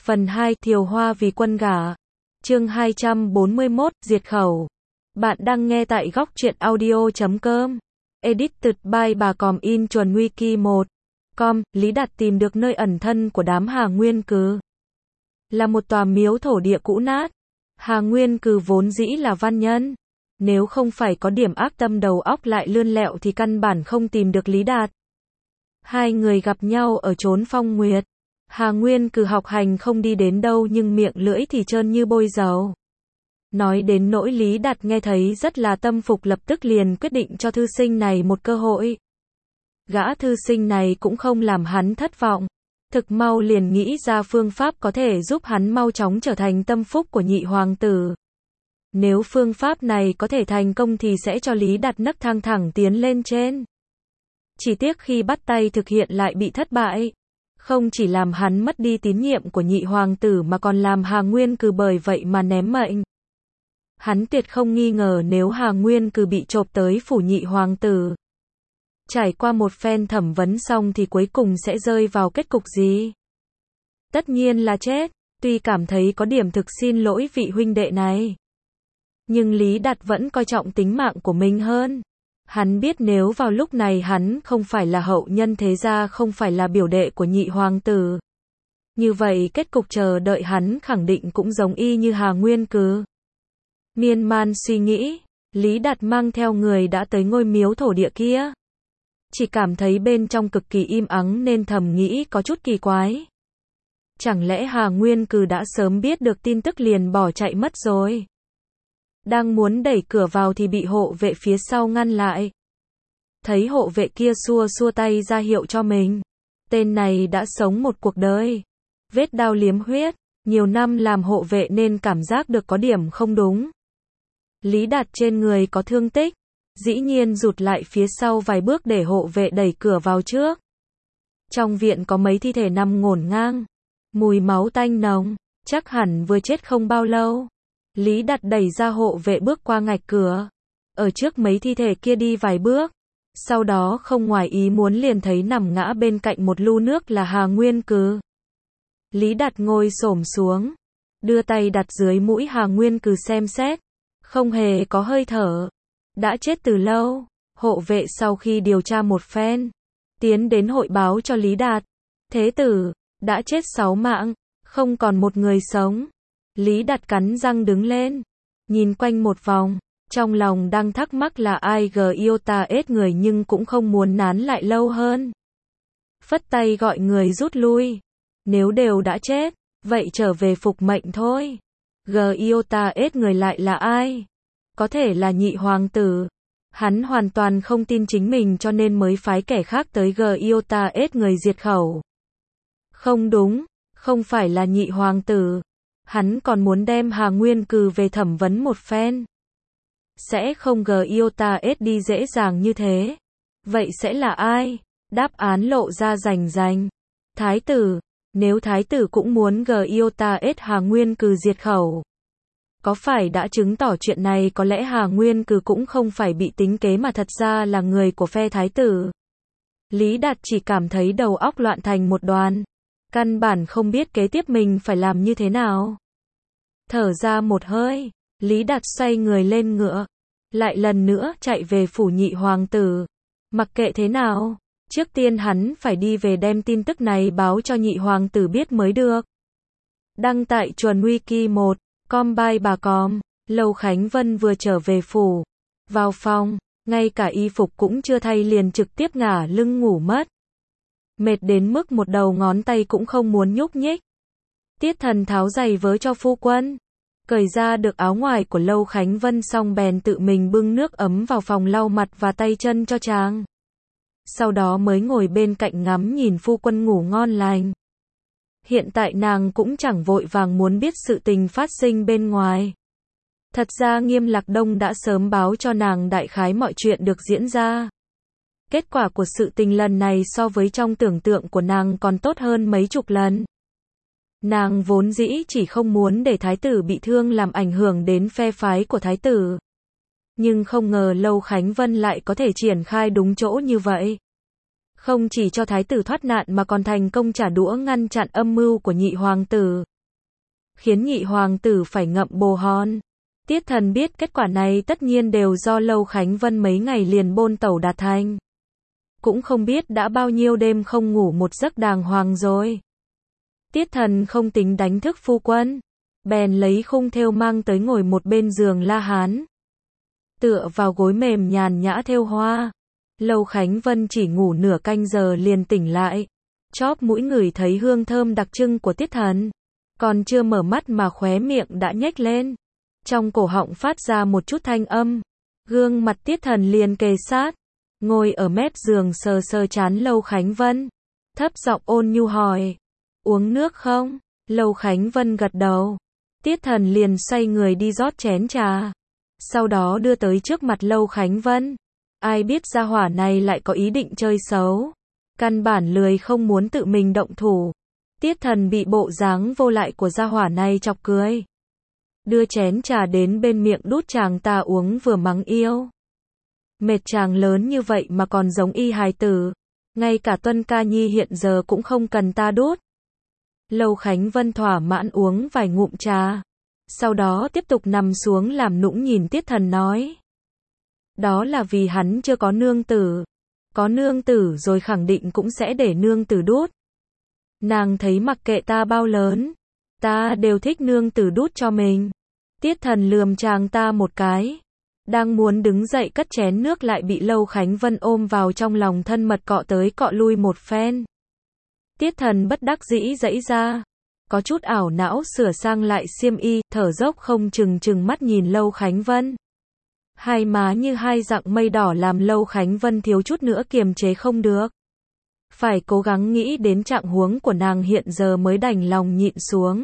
Phần 2, Thiều Hoa vì quân gả. Chương 241, Diệt khẩu. Bạn đang nghe tại góc truyện audio.com. Edited by bà Còm in chuẩn wiki 1. Lý Đạt tìm được nơi ẩn thân của đám Hà Nguyên Cừ. Là một tòa miếu thổ địa cũ nát. Hà Nguyên Cừ vốn dĩ là văn nhân. Nếu không phải có điểm ác tâm đầu óc lại lươn lẹo thì căn bản không tìm được Lý Đạt. Hai người gặp nhau ở chốn phong nguyệt. Hà Nguyên Cừ học hành không đi đến đâu nhưng miệng lưỡi thì trơn như bôi dầu. Nói đến nỗi Lý Đạt nghe thấy rất là tâm phục, lập tức liền quyết định cho thư sinh này một cơ hội. Gã thư sinh này cũng không làm hắn thất vọng. Thực mau liền nghĩ ra phương pháp có thể giúp hắn mau chóng trở thành tâm phúc của nhị hoàng tử. Nếu phương pháp này có thể thành công thì sẽ cho Lý Đạt nấc thang thẳng tiến lên trên. Chỉ tiếc khi bắt tay thực hiện lại bị thất bại. Không chỉ làm hắn mất đi tín nhiệm của nhị hoàng tử mà còn làm Hà Nguyên Cừ bởi vậy mà ném mệnh. Hắn tuyệt không nghi ngờ nếu Hà Nguyên Cừ bị chộp tới phủ nhị hoàng tử. Trải qua một phen thẩm vấn xong thì cuối cùng sẽ rơi vào kết cục gì? Tất nhiên là chết. Tuy cảm thấy có điểm thực xin lỗi vị huynh đệ này, nhưng Lý Đạt vẫn coi trọng tính mạng của mình hơn. Hắn biết nếu vào lúc này hắn không phải là hậu nhân thế gia, không phải là biểu đệ của nhị hoàng tử, như vậy kết cục chờ đợi hắn khẳng định cũng giống y như Hà Nguyên Cừ. Miên man suy nghĩ, Lý Đạt mang theo người đã tới ngôi miếu thổ địa kia. Chỉ cảm thấy bên trong cực kỳ im ắng nên thầm nghĩ có chút kỳ quái. Chẳng lẽ Hà Nguyên Cừ đã sớm biết được tin tức liền bỏ chạy mất rồi? Đang muốn đẩy cửa vào thì bị hộ vệ phía sau ngăn lại. Thấy hộ vệ kia xua xua tay ra hiệu cho mình. Tên này đã sống một cuộc đời vết đao liếm huyết, nhiều năm làm hộ vệ nên cảm giác được có điểm không đúng. Lý Đạt trên người có thương tích, dĩ nhiên rụt lại phía sau vài bước để hộ vệ đẩy cửa vào trước. Trong viện có mấy thi thể nằm ngổn ngang, mùi máu tanh nồng, chắc hẳn vừa chết không bao lâu. Lý Đạt đẩy ra hộ vệ bước qua ngạch cửa, ở trước mấy thi thể kia đi vài bước, sau đó không ngoài ý muốn liền thấy nằm ngã bên cạnh một lu nước là Hà Nguyên Cừ. Lý Đạt ngồi xổm xuống, đưa tay đặt dưới mũi Hà Nguyên Cừ xem xét, không hề có hơi thở, đã chết từ lâu. Hộ vệ sau khi điều tra một phen, tiến đến hội báo cho Lý Đạt, thế tử đã chết 6 mạng, không còn một người sống. Lý Đạt cắn răng đứng lên, nhìn quanh một vòng, trong lòng đang thắc mắc là ai Iota ết người nhưng cũng không muốn nán lại lâu hơn. Phất tay gọi người rút lui, nếu đều đã chết, vậy trở về phục mệnh thôi. Iota ết người lại là ai? Có thể là nhị hoàng tử. Hắn hoàn toàn không tin chính mình cho nên mới phái kẻ khác tới Iota ết người diệt khẩu. Không đúng, không phải là nhị hoàng tử. Hắn còn muốn đem Hà Nguyên Cừ về thẩm vấn một phen. Sẽ không Iota ết đi dễ dàng như thế. Vậy sẽ là ai? Đáp án lộ ra rành rành. Thái tử. Nếu thái tử cũng muốn Iota ết Hà Nguyên Cừ diệt khẩu, có phải đã chứng tỏ chuyện này có lẽ Hà Nguyên Cừ cũng không phải bị tính kế mà thật ra là người của phe thái tử. Lý Đạt chỉ cảm thấy đầu óc loạn thành một đoàn, căn bản không biết kế tiếp mình phải làm như thế nào. Thở ra một hơi, Lý Đạt xoay người lên ngựa, lại lần nữa chạy về phủ nhị hoàng tử. Mặc kệ thế nào, trước tiên hắn phải đi về đem tin tức này báo cho nhị hoàng tử biết mới được. Đăng tại chuẩn wiki 1. By bà Còm. Lâu Khánh Vân vừa trở về phủ, vào phòng, ngay cả y phục cũng chưa thay liền trực tiếp ngả lưng ngủ mất. Mệt đến mức một đầu ngón tay cũng không muốn nhúc nhích. Tiết Thần tháo giày vớ cho phu quân, cởi ra được áo ngoài của Lâu Khánh Vân xong bèn tự mình bưng nước ấm vào phòng lau mặt và tay chân cho chàng. Sau đó mới ngồi bên cạnh ngắm nhìn phu quân ngủ ngon lành. Hiện tại nàng cũng chẳng vội vàng muốn biết sự tình phát sinh bên ngoài. Thật ra Nghiêm Lạc Đông đã sớm báo cho nàng đại khái mọi chuyện được diễn ra. Kết quả của sự tình lần này so với trong tưởng tượng của nàng còn tốt hơn mấy chục lần. Nàng vốn dĩ chỉ không muốn để thái tử bị thương làm ảnh hưởng đến phe phái của thái tử. Nhưng không ngờ Lâu Khánh Vân lại có thể triển khai đúng chỗ như vậy. Không chỉ cho thái tử thoát nạn mà còn thành công trả đũa ngăn chặn âm mưu của nhị hoàng tử. khiến nhị hoàng tử phải ngậm bồ hòn. Tiết Thần biết kết quả này tất nhiên đều do Lâu Khánh Vân mấy ngày liền bôn tẩu đạt thành. Cũng không biết đã bao nhiêu đêm không ngủ một giấc đàng hoàng rồi. Tiết Thần không tính đánh thức phu quân, bèn lấy khung thêu mang tới ngồi một bên giường La Hán. Tựa vào gối mềm nhàn nhã thêu hoa. Lâu Khánh Vân chỉ ngủ nửa canh giờ liền tỉnh lại. Chóp mũi ngửi thấy hương thơm đặc trưng của Tiết Thần. Còn chưa mở mắt mà khóe miệng đã nhếch lên. Trong cổ họng phát ra một chút thanh âm. Gương mặt Tiết Thần liền kề sát. Ngồi ở mép giường sờ sờ trán Lâu Khánh Vân. Thấp giọng ôn nhu hỏi. Uống nước không? Lâu Khánh Vân gật đầu. Tiết Thần liền xoay người đi rót chén trà. Sau đó đưa tới trước mặt Lâu Khánh Vân. Ai biết gia hỏa này lại có ý định chơi xấu. Căn bản lười không muốn tự mình động thủ. Tiết Thần bị bộ dáng vô lại của gia hỏa này chọc cười. Đưa chén trà đến bên miệng đút chàng ta uống vừa mắng yêu. Mệt chàng lớn như vậy mà còn giống y hài tử. Ngay cả Tuân Ca Nhi hiện giờ cũng không cần ta đút. Lâu Khánh Vân thỏa mãn uống vài ngụm trà. Sau đó tiếp tục nằm xuống làm nũng nhìn Tiết Thần nói. Đó là vì hắn chưa có nương tử. Có nương tử rồi khẳng định cũng sẽ để nương tử đút. Nàng thấy mặc kệ ta bao lớn, ta đều thích nương tử đút cho mình. Tiết Thần lườm chàng ta một cái. Đang muốn đứng dậy cất chén nước lại bị Lâu Khánh Vân ôm vào trong lòng thân mật cọ tới cọ lui một phen. Tiết Thần bất đắc dĩ giãy ra. Có chút ảo não sửa sang lại xiêm y, thở dốc không chừng mắt nhìn Lâu Khánh Vân. Hai má như hai dặng mây đỏ làm Lâu Khánh Vân thiếu chút nữa kiềm chế không được. Phải cố gắng nghĩ đến trạng huống của nàng hiện giờ mới đành lòng nhịn xuống.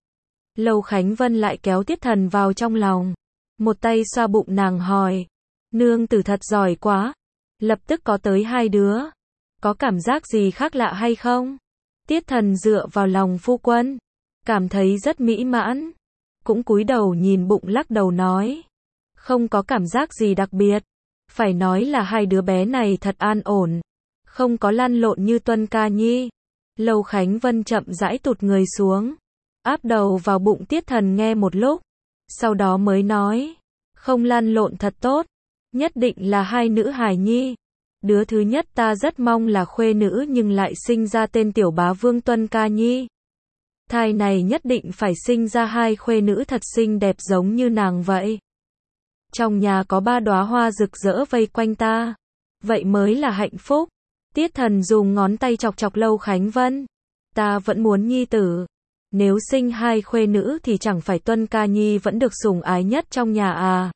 Lâu Khánh Vân lại kéo Tiết Thần vào trong lòng. Một tay xoa bụng nàng hỏi. Nương tử thật giỏi quá. Lập tức có tới 2 đứa. Có cảm giác gì khác lạ hay không? Tiết Thần dựa vào lòng phu quân. Cảm thấy rất mỹ mãn. Cũng cúi đầu nhìn bụng lắc đầu nói. Không có cảm giác gì đặc biệt. Phải nói là 2 đứa bé này thật an ổn. Không có lăn lộn như Tuân Ca Nhi. Lâu Khánh Vân chậm rãi tụt người xuống. Áp đầu vào bụng Tiết Thần nghe một lúc. Sau đó mới nói. Không lăn lộn thật tốt. Nhất định là 2 nữ hài nhi. Đứa thứ nhất ta rất mong là khuê nữ nhưng lại sinh ra tên tiểu bá vương Tuân Ca Nhi. Thai này nhất định phải sinh ra 2 khuê nữ thật xinh đẹp giống như nàng vậy. Trong nhà có 3 đóa hoa rực rỡ vây quanh ta. Vậy mới là hạnh phúc. Tiết Thần dùng ngón tay chọc chọc Lâu Khánh Vân. Ta vẫn muốn nhi tử. Nếu sinh 2 khuê nữ thì chẳng phải Tuân Ca Nhi vẫn được sủng ái nhất trong nhà à.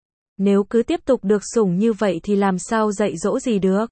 Nếu cứ tiếp tục được sủng như vậy thì làm sao dạy dỗ gì được.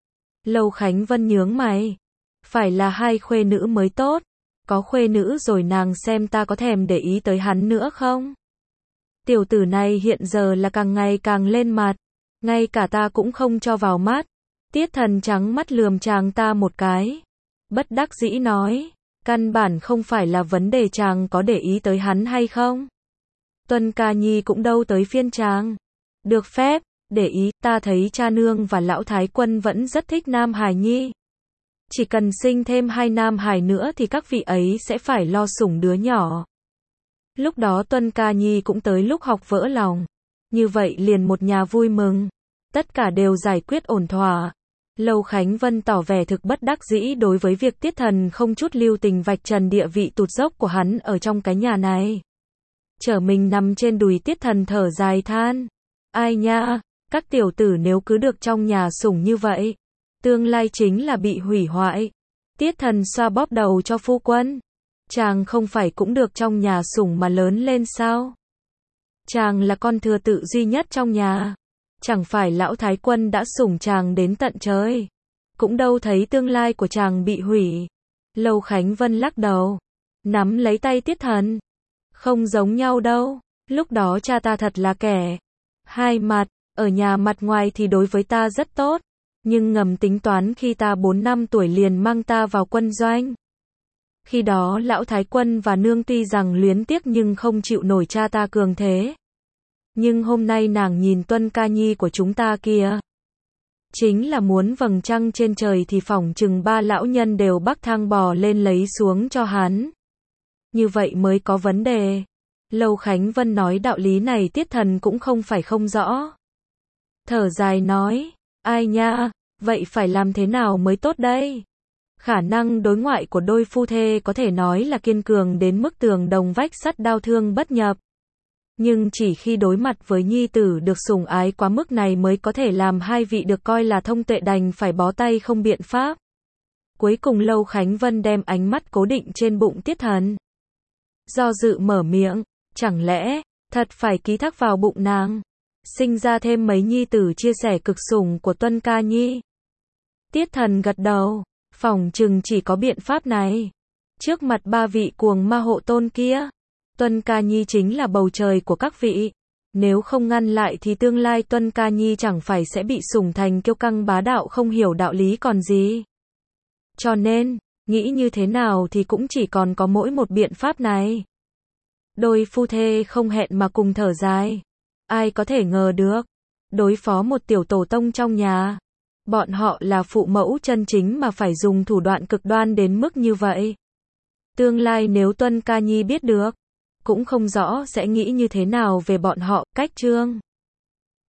Lâu Khánh Vân nhướng mày. Phải là 2 khuê nữ mới tốt. Có khuê nữ rồi nàng xem ta có thèm để ý tới hắn nữa không. Tiểu tử này hiện giờ là càng ngày càng lên mặt. Ngay cả ta cũng không cho vào mắt. Tiết Thần trắng mắt lườm chàng ta một cái. Bất đắc dĩ nói. Căn bản không phải là vấn đề chàng có để ý tới hắn hay không. Tuân Ca Nhi cũng đâu tới phiên chàng. Được phép, để ý, ta thấy cha nương và lão thái quân vẫn rất thích nam hài nhi. Chỉ cần sinh thêm 2 nam hài nữa thì các vị ấy sẽ phải lo sủng đứa nhỏ. Lúc đó Tuân Ca Nhi cũng tới lúc học vỡ lòng. Như vậy liền một nhà vui mừng. Tất cả đều giải quyết ổn thỏa. Lâu Khánh Vân tỏ vẻ thực bất đắc dĩ đối với việc Tiết Thần không chút lưu tình vạch trần địa vị tụt dốc của hắn ở trong cái nhà này. Trở mình nằm trên đùi Tiết Thần thở dài than. Ai nha, các tiểu tử nếu cứ được trong nhà sủng như vậy, tương lai chính là bị hủy hoại. Tiết Thần xoa bóp đầu cho phu quân. Chàng không phải cũng được trong nhà sủng mà lớn lên sao? Chàng là con thừa tự duy nhất trong nhà. Chẳng phải lão thái quân đã sủng chàng đến tận trời. Cũng đâu thấy tương lai của chàng bị hủy. Lâu Khánh Vân lắc đầu. Nắm lấy tay Tiết Thần. Không giống nhau đâu. Lúc đó cha ta thật là kẻ. Hai mặt. Ở nhà mặt ngoài thì đối với ta rất tốt. Nhưng ngầm tính toán khi ta 4 năm tuổi liền mang ta vào quân doanh. Khi đó lão thái quân và nương tuy rằng luyến tiếc nhưng không chịu nổi cha ta cường thế. Nhưng hôm nay nàng nhìn Tuân Ca Nhi của chúng ta kìa. Chính là muốn vầng trăng trên trời thì phỏng chừng 3 lão nhân đều bắc thang bò lên lấy xuống cho hắn. như vậy mới có vấn đề. Lâu Khánh Vân nói đạo lý này Tiết Thần cũng không phải không rõ. Thở dài nói, ai nha, vậy phải làm thế nào mới tốt đây? Khả năng đối ngoại của đôi phu thê có thể nói là kiên cường đến mức tường đồng vách sắt đao thương bất nhập. Nhưng chỉ khi đối mặt với nhi tử được sủng ái quá mức này mới có thể làm hai vị được coi là thông tuệ đành phải bó tay không biện pháp. Cuối cùng Lâu Khánh Vân đem ánh mắt cố định trên bụng Tiết Thần. Do dự mở miệng, chẳng lẽ, thật phải ký thác vào bụng nàng, sinh ra thêm mấy nhi tử chia sẻ cực sủng của Tuân ca nhi. Tiết Thần gật đầu, phỏng chừng chỉ có biện pháp này. Trước mặt ba vị cuồng ma hộ tôn kia, Tuân ca nhi chính là bầu trời của các vị. Nếu không ngăn lại thì tương lai Tuân ca nhi chẳng phải sẽ bị sủng thành kiêu căng bá đạo không hiểu đạo lý còn gì. Cho nên, nghĩ như thế nào thì cũng chỉ còn có mỗi một biện pháp này. Đôi phu thê không hẹn mà cùng thở dài. Ai có thể ngờ được, đối phó một tiểu tổ tông trong nhà, bọn họ là phụ mẫu chân chính mà phải dùng thủ đoạn cực đoan đến mức như vậy. Tương lai nếu Tuân ca nhi biết được, cũng không rõ sẽ nghĩ như thế nào về bọn họ. Cách chương